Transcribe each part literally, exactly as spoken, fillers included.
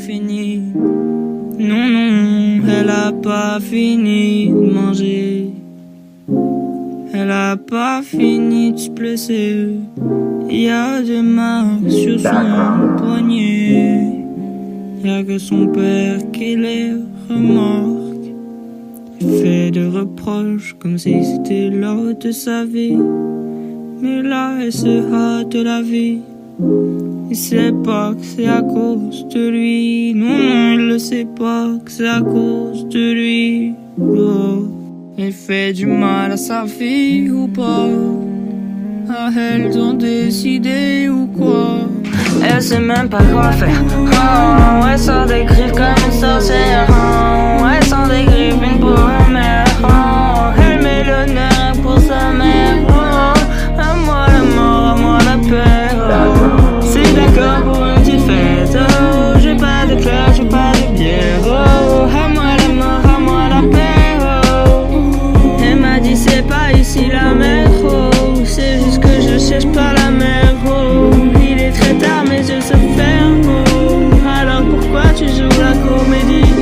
fini. Non, non, elle a pas fini de manger. Elle a pas fini de se blesser. Y a des marques sur son poignet. Y'a que son père qui les remarque. Il fait des reproches comme si c'était l'heure de sa vie. Mais là, elle se hâte de la vie. Il sait pas que c'est à cause de lui. Non, non, il le sait pas que c'est à cause de lui. Oh. Il fait du mal à sa fille ou pas? À elle d'en décider ou quoi? Elle sait même pas quoi faire. Oh, elle sort des griffes comme une sorcière. Oh, elle sort des griffes une pauvre mère. Oh, elle met l'honneur pour sa mère. Oh, à moi la mort, à moi la paix. Oh, c'est d'accord pour une petite fête. Oh, j'ai pas de cœur, j'ai pas de bière. Oh, à moi la mort, à moi la paix. Oh, elle m'a dit c'est pas ici la mer. Oh, c'est juste que je cherche pas la mer. Oh, il est très tard, mes yeux se ferment. Oh, alors pourquoi tu joues la comédie?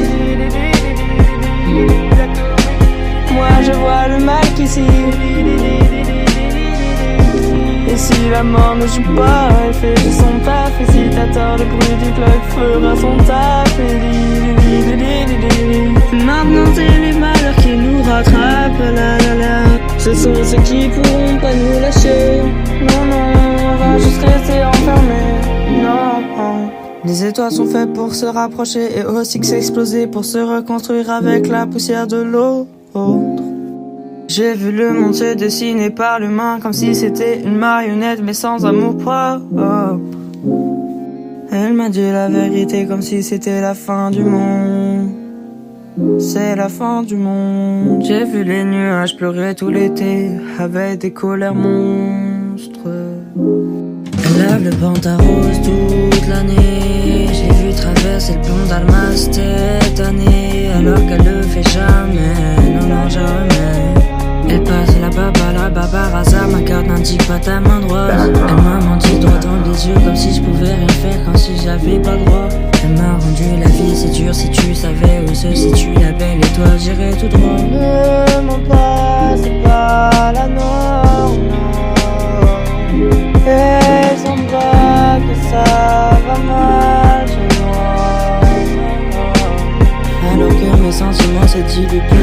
Moi je vois le mal qu'ici. Et si la mort ne joue pas, elle fait de son taf. Et si t'as tort, le bruit du clock fera son taf. Maintenant c'est les malheurs qui nous rattrapent. La la la. Ce sont ceux qui pourront pas nous lâcher. Non non, on va juste rester enfermés. Non. Les étoiles sont faites pour se rapprocher et aussi que s'exploser pour se reconstruire avec la poussière de l'autre. J'ai vu le monde se dessiner par l'humain comme si c'était une marionnette mais sans amour propre. Elle m'a dit la vérité comme si c'était la fin du monde. C'est la fin du monde. J'ai vu les nuages pleurer tout l'été avec des colères monstres. Elle lave le pantarose toute l'année. J'ai vu traverser le pont d'Alma cette année alors qu'elle le fait jamais. Non, non, jamais. Elle passe la baba, la baba rasa. Ma carte n'indique pas ta main droite. Elle m'a menti droit dans les yeux comme si je pouvais rien faire, comme si j'avais pas le droit. Elle m'a rendu la vie si dure. Si tu savais où se situe la belle étoile, j'irais tout droit. Ne mens pas, c'est pas la norme. Elle semble pas que ça va mal chez moi. Alors que mes sentiments se diluent.